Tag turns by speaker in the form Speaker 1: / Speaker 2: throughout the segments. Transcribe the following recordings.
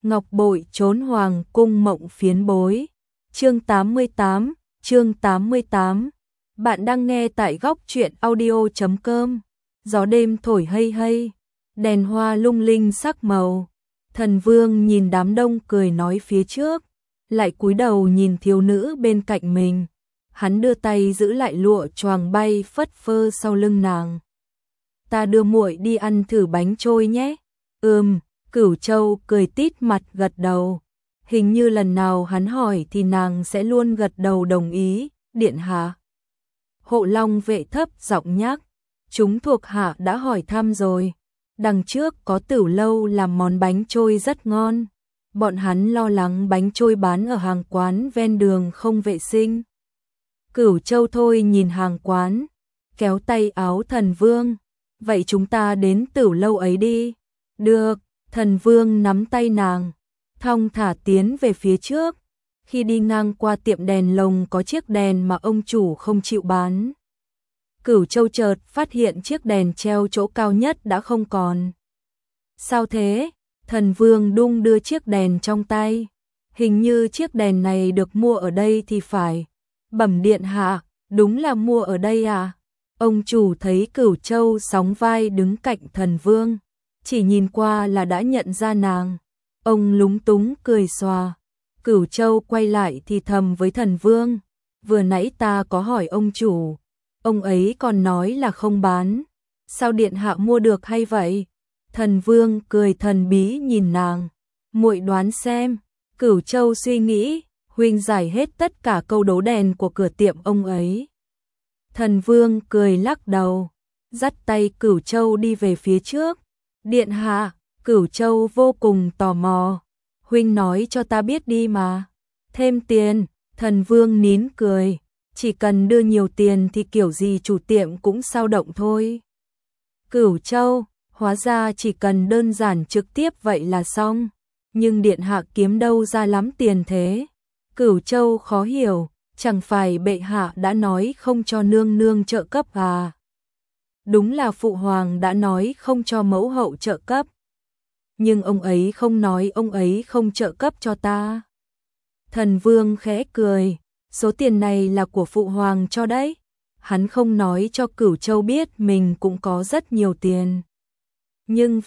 Speaker 1: Ngọc bội trốn hoàng cung mộng phiến bối. Chương 88, chương 88. Bạn đang nghe tại góc truyện audio.com. Gió đêm thổi hây hây, đèn hoa lung linh sắc màu. Thần Vương nhìn đám đông cười nói phía trước, lại cúi đầu nhìn thiếu nữ bên cạnh mình. Hắn đưa tay giữ lại lụa choàng bay phất phơ sau lưng nàng. Ta đưa muội đi ăn thử bánh trôi nhé. Cửu Châu cười tít mặt gật đầu. Hình như lần nào hắn hỏi thì nàng sẽ luôn gật đầu đồng ý. Điện hạ. Hộ Long vệ thấp giọng nhắc. Chúng thuộc hạ đã hỏi thăm rồi. Đằng trước có Tử Lâu làm món bánh trôi rất ngon. Bọn hắn lo lắng bánh trôi bán ở hàng quán ven đường không vệ sinh. Cửu Châu thôi nhìn hàng quán, kéo tay áo Thần Vương. Vậy chúng ta đến Tử Lâu ấy đi. Được. Thần Vương nắm tay nàng, thong thả tiến về phía trước. Khi đi ngang qua tiệm đèn lồng có chiếc đèn mà ông chủ không chịu bán. Cửu Châu chợt phát hiện chiếc đèn treo chỗ cao nhất đã không còn. Sao thế? Thần Vương đung đưa chiếc đèn trong tay. Hình như chiếc đèn này được mua ở đây thì phải. Bẩm điện hạ, đúng là mua ở đây à? Ông chủ thấy Cửu Châu sóng vai đứng cạnh Thần Vương, chỉ nhìn qua là đã nhận ra nàng. Ông lúng túng cười xòa. Cửu Châu quay lại thì thầm với Thần Vương. Vừa nãy ta có hỏi ông chủ, ông ấy còn nói là không bán. Sao điện hạ mua được hay vậy? Thần Vương cười thần bí nhìn nàng. Muội đoán xem. Cửu Châu suy nghĩ, huynh giải hết tất cả câu đố đèn của cửa tiệm ông ấy. Thần Vương cười lắc đầu, dắt tay Cửu Châu đi về phía trước. Điện hạ. Cửu Châu vô cùng tò mò. Huynh nói cho ta biết đi mà. Thêm tiền. Thần Vương nín cười. Chỉ cần đưa nhiều tiền thì kiểu gì chủ tiệm cũng sao động thôi. Cửu Châu, hóa ra chỉ cần đơn giản trực tiếp vậy là xong. Nhưng điện hạ kiếm đâu ra lắm tiền thế? Cửu Châu khó hiểu, chẳng phải bệ hạ đã nói không cho nương nương trợ cấp à? Đúng là phụ hoàng đã nói không cho mẫu hậu trợ cấp. Nhưng ông ấy không nói ông ấy không trợ cấp cho ta. Thần Vương khẽ cười, số tiền này là của phụ hoàng cho đấy. Hắn không nói cho Cửu Châu biết mình cũng có rất nhiều tiền. Nhưng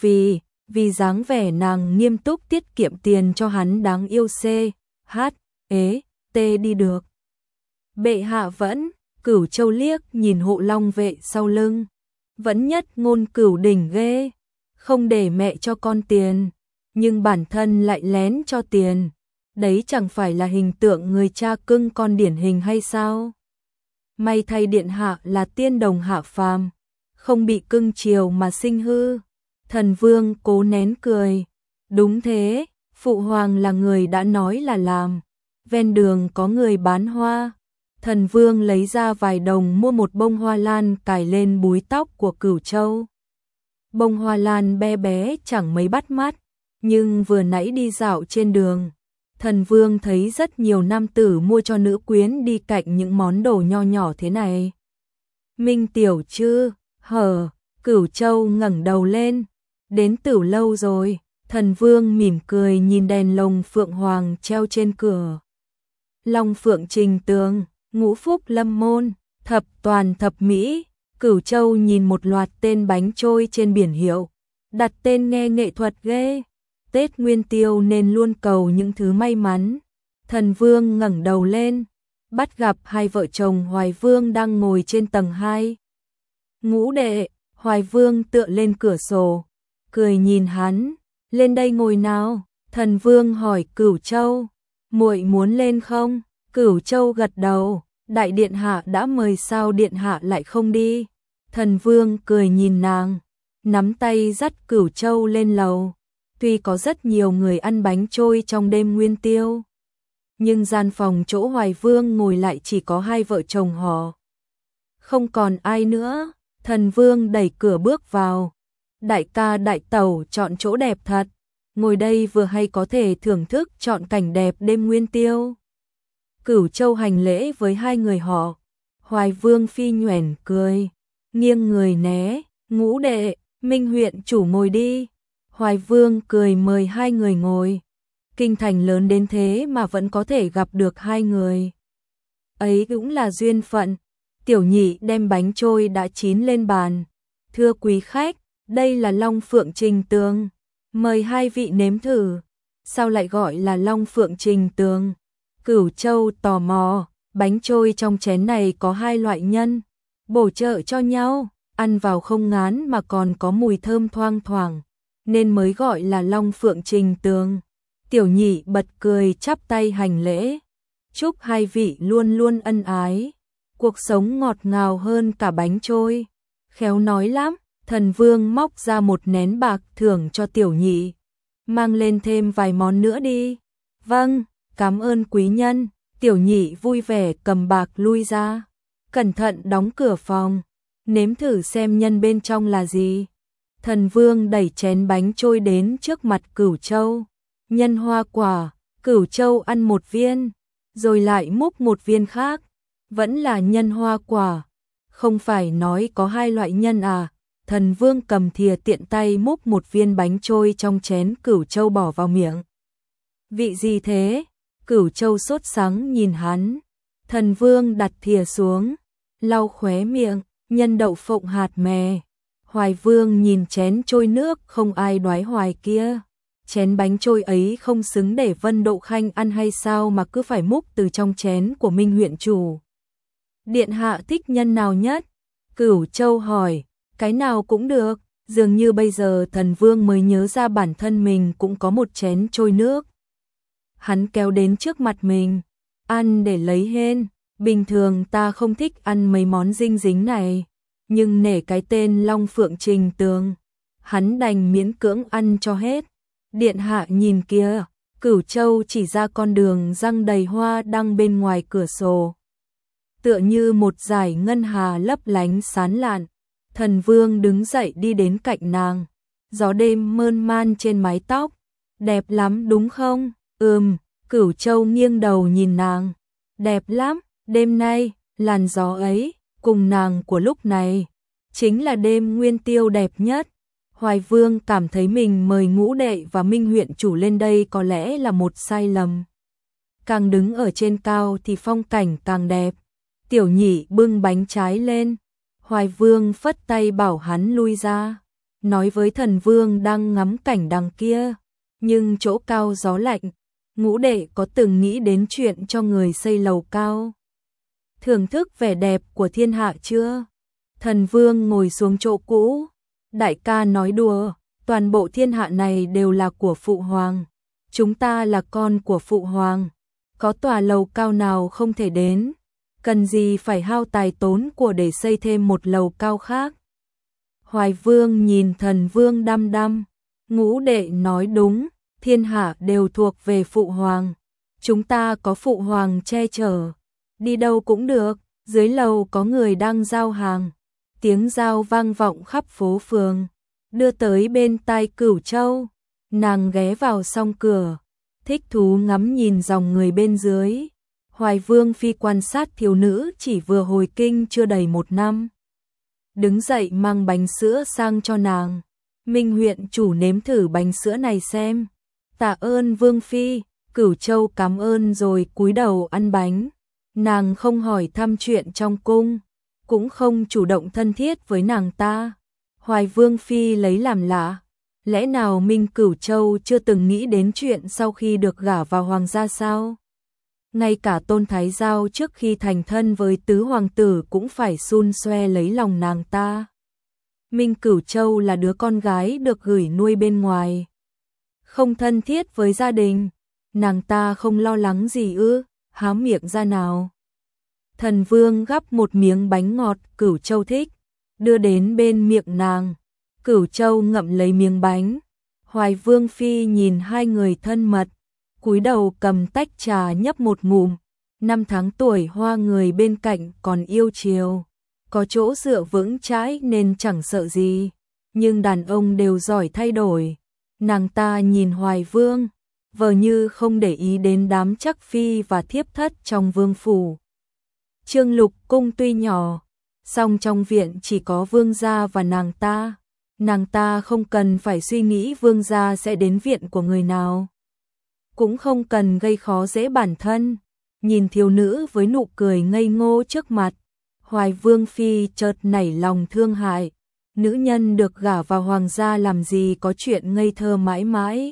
Speaker 1: vì dáng vẻ nàng nghiêm túc tiết kiệm tiền cho hắn đáng yêu đi được. Bệ hạ vẫn. Cửu Châu liếc nhìn Hộ Long vệ sau lưng. Vẫn nhất ngôn cửu đỉnh ghê, không để mẹ cho con tiền, nhưng bản thân lại lén cho tiền. Đấy chẳng phải là hình tượng người cha cưng con điển hình hay sao? May thay điện hạ là tiên đồng hạ phàm, không bị cưng chiều mà sinh hư. Thần Vương cố nén cười. Đúng thế, phụ hoàng là người đã nói là làm. Ven đường có người bán hoa. Thần Vương lấy ra vài đồng mua một bông hoa lan cài lên búi tóc của Cửu Châu. Bông hoa lan bé bé chẳng mấy bắt mắt, nhưng vừa nãy đi dạo trên đường, Thần Vương thấy rất nhiều nam tử mua cho nữ quyến đi cạnh những món đồ nho nhỏ thế này. Minh tiểu chứ? Cửu Châu ngẩng đầu lên. Đến Tử Lâu rồi. Thần Vương mỉm cười nhìn đèn lồng phượng hoàng treo trên cửa. Long phượng trình tường, ngũ phúc lâm môn, thập toàn thập mỹ. Cửu Châu nhìn một loạt tên bánh trôi trên biển hiệu, đặt tên nghe nghệ thuật ghê. Tết Nguyên Tiêu nên luôn cầu những thứ may mắn. Thần Vương ngẩng đầu lên, bắt gặp hai vợ chồng Hoài Vương đang ngồi trên tầng 2. Ngũ đệ. Hoài Vương tựa lên cửa sổ, cười nhìn hắn. Lên đây ngồi nào. Thần Vương hỏi Cửu Châu. Muội muốn lên không? Cửu Châu gật đầu. Đại điện hạ đã mời sao điện hạ lại không đi? Thần Vương cười nhìn nàng, nắm tay dắt Cửu Châu lên lầu. Tuy có rất nhiều người ăn bánh trôi trong đêm Nguyên Tiêu, nhưng gian phòng chỗ Hoài Vương ngồi lại chỉ có hai vợ chồng họ. Không còn ai nữa. Thần Vương đẩy cửa bước vào. Đại ca đại tẩu chọn chỗ đẹp thật. Ngồi đây vừa hay có thể thưởng thức chọn cảnh đẹp đêm Nguyên Tiêu. Cửu Châu hành lễ với hai người họ. Hoài Vương phi nhoẻn cười, nghiêng người né. Ngũ đệ, Minh huyện chủ ngồi đi. Hoài Vương cười mời hai người ngồi. kinh thành lớn đến thế mà vẫn có thể gặp được hai người. Ấy cũng là duyên phận. Tiểu nhị đem bánh trôi đã chín lên bàn. Thưa quý khách, đây là Long Phượng Trình Tường. Mời hai vị nếm thử. Sao lại gọi là Long Phượng Trình Tường? Cửu Châu tò mò, bánh trôi trong chén này có hai loại nhân, bổ trợ cho nhau, ăn vào không ngán mà còn có mùi thơm thoang thoảng, nên mới gọi là Long Phượng Trình Tường. Tiểu nhị bật cười chắp tay hành lễ. Chúc hai vị luôn luôn ân ái, cuộc sống ngọt ngào hơn cả bánh trôi. Khéo nói lắm, Thần Vương móc ra một nén bạc thưởng cho tiểu nhị. Mang lên thêm vài món nữa đi. Vâng, cảm ơn quý nhân. Tiểu nhị vui vẻ cầm bạc lui ra. Cẩn thận đóng cửa phòng. Nếm thử xem nhân bên trong là gì. Thần Vương đẩy chén bánh trôi đến trước mặt Cửu Châu. Nhân hoa quả. Cửu Châu ăn một viên, rồi lại múc một viên khác. Vẫn là nhân hoa quả. Không phải nói có hai loại nhân à? Thần Vương cầm thìa tiện tay múc một viên bánh trôi trong chén Cửu Châu bỏ vào miệng. Vị gì thế? Cửu Châu sốt sắng nhìn hắn. Thần Vương đặt thìa xuống, lau khóe miệng, nhân đậu phộng hạt mè. Hoài Vương nhìn chén trôi nước không ai đoái hoài kia. Chén bánh trôi ấy không xứng để Vân Độ Khanh ăn hay sao mà cứ phải múc từ trong chén của Minh huyện chủ. Điện hạ thích nhân nào nhất? Cửu Châu hỏi. Cái nào cũng được. Dường như bây giờ Thần Vương mới nhớ ra bản thân mình cũng có một chén trôi nước. Hắn kéo đến trước mặt mình. Ăn để lấy hên. Bình thường ta không thích ăn mấy món dinh dính này, nhưng nể cái tên Long Phượng Trình Tường, hắn đành miễn cưỡng ăn cho hết. Điện hạ nhìn kìa. Cửu Châu chỉ ra con đường răng đầy hoa đăng bên ngoài cửa sổ, tựa như một dải ngân hà lấp lánh sáng lạn. Thần Vương đứng dậy đi đến cạnh nàng. Gió đêm mơn man trên mái tóc. Đẹp lắm đúng không? Cửu Châu nghiêng đầu nhìn nàng. Đẹp lắm. Đêm nay, làn gió ấy, cùng nàng của lúc này, chính là đêm nguyên tiêu đẹp nhất. Hoài Vương cảm thấy mình mời Ngũ Đệ và Minh huyện chủ lên đây có lẽ là một sai lầm. Càng đứng ở trên cao thì phong cảnh càng đẹp. Tiểu nhị bưng bánh trái lên. Hoài Vương phất tay bảo hắn lui ra, nói với Thần Vương đang ngắm cảnh đằng kia. Nhưng chỗ cao gió lạnh, Ngũ Đệ có từng nghĩ đến chuyện cho người xây lầu cao, thưởng thức vẻ đẹp của thiên hạ chưa? Thần Vương ngồi xuống chỗ cũ. Đại ca nói đùa, toàn bộ thiên hạ này đều là của Phụ Hoàng. Chúng ta là con của Phụ Hoàng. Có tòa lầu cao nào không thể đến? Cần gì phải hao tài tốn của để xây thêm một lầu cao khác? Hoài Vương nhìn Thần Vương đăm đăm. Ngũ Đệ nói đúng, thiên hạ đều thuộc về Phụ Hoàng. Chúng ta có Phụ Hoàng che chở, đi đâu cũng được. Dưới lầu có người đang giao hàng. Tiếng giao vang vọng khắp phố phường, đưa tới bên tai Cửu Châu. Nàng ghé vào song cửa, thích thú ngắm nhìn dòng người bên dưới. Hoài Vương phi quan sát thiếu nữ chỉ vừa hồi kinh chưa đầy 1 năm. Đứng dậy mang bánh sữa sang cho nàng. Minh huyện chủ nếm thử bánh sữa này xem. Tạ ơn Vương phi. Cửu Châu cảm ơn rồi cúi đầu ăn bánh. Nàng không hỏi thăm chuyện trong cung, cũng không chủ động thân thiết với nàng ta. Hoài Vương phi lấy làm lạ. Lẽ nào Minh Cửu Châu chưa từng nghĩ đến chuyện sau khi được gả vào hoàng gia sao? Ngay cả Tôn Thái Giao trước khi thành thân với tứ hoàng tử cũng phải xun xoe lấy lòng nàng ta. Minh Cửu Châu là đứa con gái được gửi nuôi bên ngoài, không thân thiết với gia đình. Nàng ta không lo lắng gì ư? Há miệng ra nào. Thần Vương gắp một miếng bánh ngọt Cửu Châu thích, đưa đến bên miệng nàng. Cửu Châu ngậm lấy miếng bánh. Hoài Vương phi nhìn hai người thân mật, cúi đầu cầm tách trà nhấp một ngụm. 5 tháng tuổi hoa người bên cạnh còn yêu chiều, có chỗ dựa vững chãi nên chẳng sợ gì. Nhưng đàn ông đều giỏi thay đổi. Nàng ta nhìn Hoài Vương, vờ như không để ý đến đám chắc phi và thiếp thất trong vương phủ. Trương Lục cung tuy nhỏ, song trong viện chỉ có vương gia và nàng ta. Nàng ta không cần phải suy nghĩ vương gia sẽ đến viện của người nào. cũng không cần gây khó dễ bản thân. Nhìn thiếu nữ với nụ cười ngây ngô trước mặt, Hoài Vương Phi chợt nảy lòng thương hại. Nữ nhân được gả vào hoàng gia làm gì có chuyện ngây thơ mãi mãi.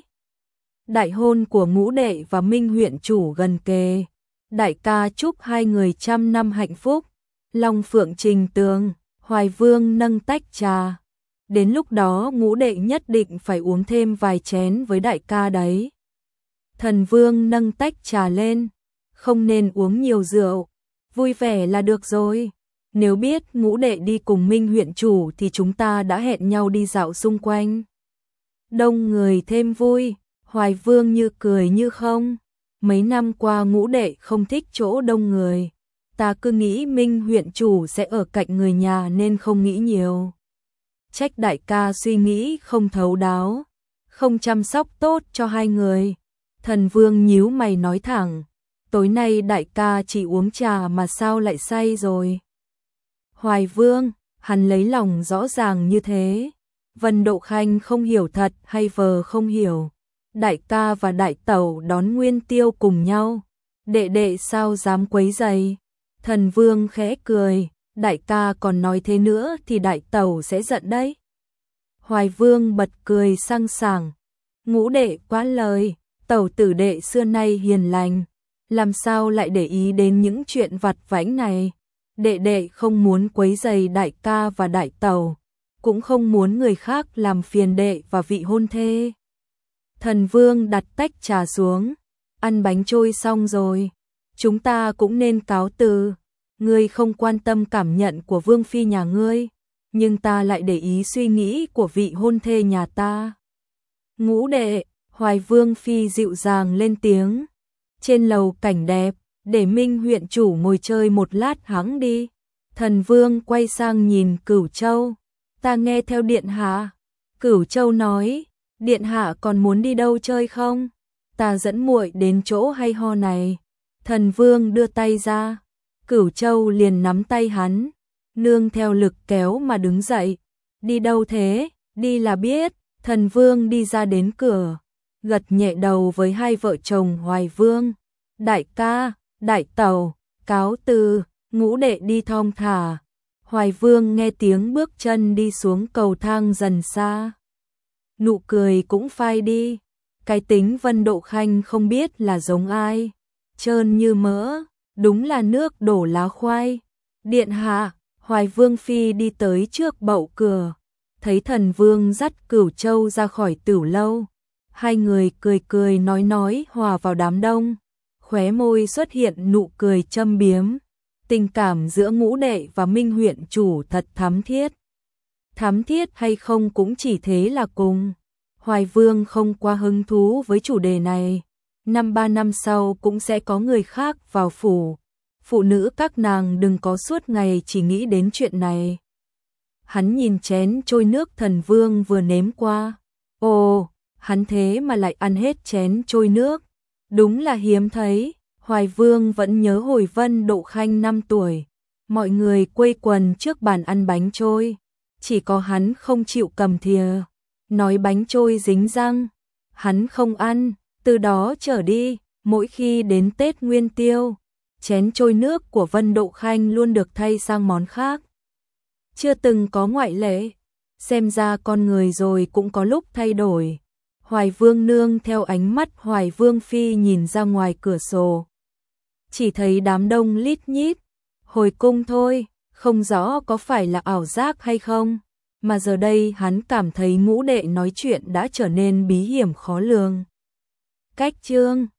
Speaker 1: Đại hôn của Ngũ Đệ và Minh huyện chủ gần kề. Đại ca chúc hai người trăm năm hạnh phúc. Long phượng trình tường, Hoài Vương nâng tách trà. Đến lúc đó Ngũ Đệ nhất định phải uống thêm vài chén với đại ca đấy. Thần Vương nâng tách trà lên. Không nên uống nhiều rượu, vui vẻ là được rồi. Nếu biết Ngũ Đệ đi cùng Minh huyện chủ thì chúng ta đã hẹn nhau đi dạo xung quanh. Đông người thêm vui, Hoài Vương như cười như không. Mấy năm qua Ngũ Đệ không thích chỗ đông người. Ta cứ nghĩ Minh huyện chủ sẽ ở cạnh người nhà nên không nghĩ nhiều. Trách đại ca suy nghĩ không thấu đáo, không chăm sóc tốt cho hai người. Thần Vương nhíu mày nói thẳng, tối nay đại ca chỉ uống trà mà sao lại say rồi. Hoài Vương, hắn lấy lòng rõ ràng như thế. Vân Độ Khanh không hiểu thật hay vờ không hiểu. Đại ca và đại tẩu đón Nguyên Tiêu cùng nhau. Đệ đệ sao dám quấy rầy. Thần Vương khẽ cười, đại ca còn nói thế nữa thì đại tẩu sẽ giận đấy. Hoài Vương bật cười sang sảng. Ngũ Đệ quá lời, tẩu tử đệ xưa nay hiền lành. Làm sao lại để ý đến những chuyện vặt vãnh này. Đệ đệ không muốn quấy rầy đại ca và đại tẩu, cũng không muốn người khác làm phiền đệ và vị hôn thê. Thần Vương đặt tách trà xuống, ăn bánh trôi xong rồi, chúng ta cũng nên cáo từ. Ngươi không quan tâm cảm nhận của Vương Phi nhà ngươi, nhưng ta lại để ý suy nghĩ của vị hôn thê nhà ta. Ngũ Đệ, Hoài Vương Phi dịu dàng lên tiếng. Trên lầu cảnh đẹp, để Minh huyện chủ ngồi chơi một lát hẵng đi. Thần Vương quay sang nhìn Cửu Châu. Ta nghe theo điện hạ. Cửu Châu nói, điện hạ còn muốn đi đâu chơi không? Ta dẫn muội đến chỗ hay ho này. Thần Vương đưa tay ra. Cửu Châu liền nắm tay hắn, nương theo lực kéo mà đứng dậy. Đi đâu thế? Đi là biết. Thần Vương đi ra đến cửa, gật nhẹ đầu với hai vợ chồng Hoài Vương. Đại ca, đại tẩu, cáo từ. Ngũ Đệ đi thong thả. Hoài Vương nghe tiếng bước chân đi xuống cầu thang dần xa. Nụ cười cũng phai đi. Cái tính Vân Độ Khanh không biết là giống ai. Trơn như mỡ, đúng là nước đổ lá khoai. Điện hạ, Hoài Vương Phi đi tới trước bậu cửa. Thấy Thần Vương dắt Cửu Châu ra khỏi tửu lâu. Hai người cười cười nói hòa vào đám đông. Khóe môi xuất hiện nụ cười châm biếm. Tình cảm giữa Ngũ Đệ và Minh huyện chủ thật thắm thiết. Thắm thiết hay không cũng chỉ thế là cùng. Hoài Vương không quá hứng thú với chủ đề này. 3 năm sau cũng sẽ có người khác vào phủ. Phụ nữ các nàng đừng có suốt ngày chỉ nghĩ đến chuyện này. Hắn nhìn chén trôi nước Thần Vương vừa nếm qua. Ồ, hắn thế mà lại ăn hết chén trôi nước. Đúng là hiếm thấy. Hoài Vương vẫn nhớ hồi Vân Độ Khanh 5 tuổi. Mọi người quây quần trước bàn ăn bánh trôi. Chỉ có hắn không chịu cầm thìa. Nói bánh trôi dính răng. Hắn không ăn. Từ đó trở đi, mỗi khi đến Tết Nguyên Tiêu, chén trôi nước của Vân Độ Khanh luôn được thay sang món khác. Chưa từng có ngoại lệ. Xem ra con người rồi cũng có lúc thay đổi. Hoài Vương nương theo ánh mắt Hoài Vương Phi nhìn ra ngoài cửa sổ. Chỉ thấy đám đông lít nhít. Hồi cung thôi, không rõ có phải là ảo giác hay không. Mà giờ đây hắn cảm thấy Ngũ Đệ nói chuyện đã trở nên bí hiểm khó lường. Cách chương